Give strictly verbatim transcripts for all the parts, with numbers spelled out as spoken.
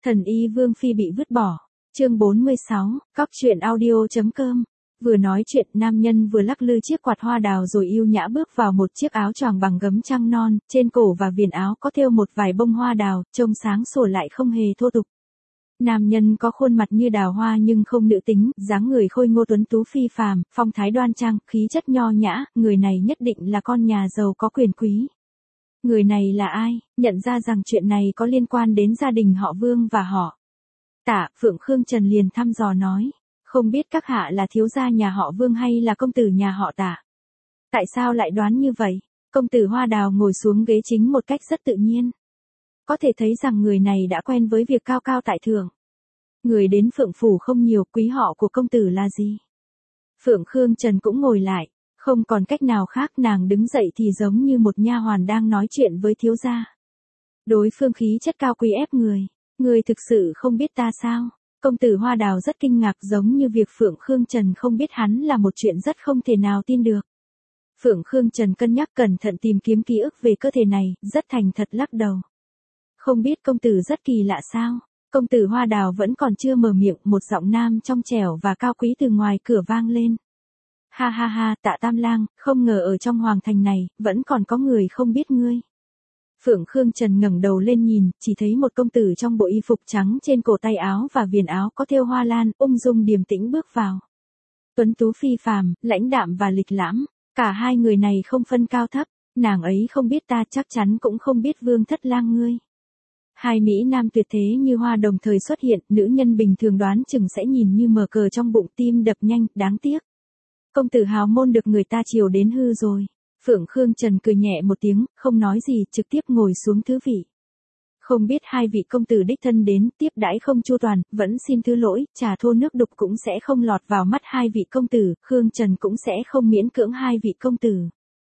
Thần y Vương Phi bị vứt bỏ. Chương bốn mươi sáu, cóc truyện audio.com. Vừa nói chuyện, nam nhân vừa lắc lư chiếc quạt hoa đào rồi yêu nhã bước vào một chiếc áo choàng bằng gấm trăng non, trên cổ và viền áo có thêu một vài bông hoa đào, trông sáng sủa lại không hề thô tục. Nam nhân có khuôn mặt như đào hoa nhưng không nữ tính, dáng người khôi ngô tuấn tú phi phàm, phong thái đoan trang, khí chất nho nhã, người này nhất định là con nhà giàu có quyền quý. Người này là ai? Nhận ra rằng chuyện này có liên quan đến gia đình họ Vương và họ Tạ, Phượng Khương Trần liền thăm dò nói, không biết các hạ là thiếu gia nhà họ Vương hay là công tử nhà họ Tạ? Tại sao lại đoán như vậy? Công tử Hoa Đào ngồi xuống ghế chính một cách rất tự nhiên. Có thể thấy rằng người này đã quen với việc cao cao tại thượng. Người đến Phượng Phủ không nhiều, quý họ của công tử là gì? Phượng Khương Trần cũng ngồi lại, không còn cách nào khác, nàng đứng dậy thì giống như một nha hoàn đang nói chuyện với thiếu gia. Đối phương khí chất cao quý ép người. Người thực sự không biết ta sao? Công tử Hoa Đào rất kinh ngạc, giống như việc Phượng Khương Trần không biết hắn là một chuyện rất không thể nào tin được. Phượng Khương Trần cân nhắc cẩn thận tìm kiếm ký ức về cơ thể này, rất thành thật lắc đầu. Không biết công tử rất kỳ lạ sao? Công tử Hoa Đào vẫn còn chưa mở miệng, một giọng nam trong trẻo và cao quý từ ngoài cửa vang lên. Ha ha ha, Tạ Tam Lang, không ngờ ở trong hoàng thành này, vẫn còn có người không biết ngươi. Phượng Khương Trần ngẩng đầu lên nhìn, chỉ thấy một công tử trong bộ y phục trắng, trên cổ tay áo và viền áo có thêu hoa lan, ung dung điềm tĩnh bước vào. Tuấn tú phi phàm, lãnh đạm và lịch lãm, cả hai người này không phân cao thấp, nàng ấy không biết ta chắc chắn cũng không biết Vương Thất Lang ngươi. Hai mỹ nam tuyệt thế như hoa đồng thời xuất hiện, nữ nhân bình thường đoán chừng sẽ nhìn như mở cờ trong bụng, tim đập nhanh, đáng tiếc. Công tử hào môn được người ta chiều đến hư rồi. Phượng Khương Trần cười nhẹ một tiếng, không nói gì, trực tiếp ngồi xuống thứ vị. Không biết hai vị công tử đích thân đến, tiếp đãi không chu toàn, vẫn xin thứ lỗi, trà thô nước đục cũng sẽ không lọt vào mắt hai vị công tử, Khương Trần cũng sẽ không miễn cưỡng hai vị công tử.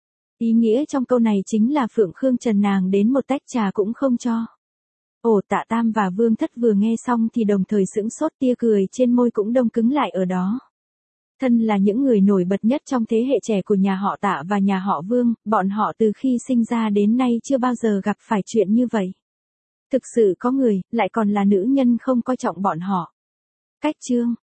Ý nghĩa trong câu này chính là Phượng Khương Trần nàng đến một tách trà cũng không cho. Ồ, Tạ Tam và Vương Thất vừa nghe xong thì đồng thời sững sốt, tia cười trên môi cũng đông cứng lại ở đó. Thân là những người nổi bật nhất trong thế hệ trẻ của nhà họ Tạ và nhà họ Vương, bọn họ từ khi sinh ra đến nay chưa bao giờ gặp phải chuyện như vậy. Thực sự có người, lại còn là nữ nhân không coi trọng bọn họ. Cách chương,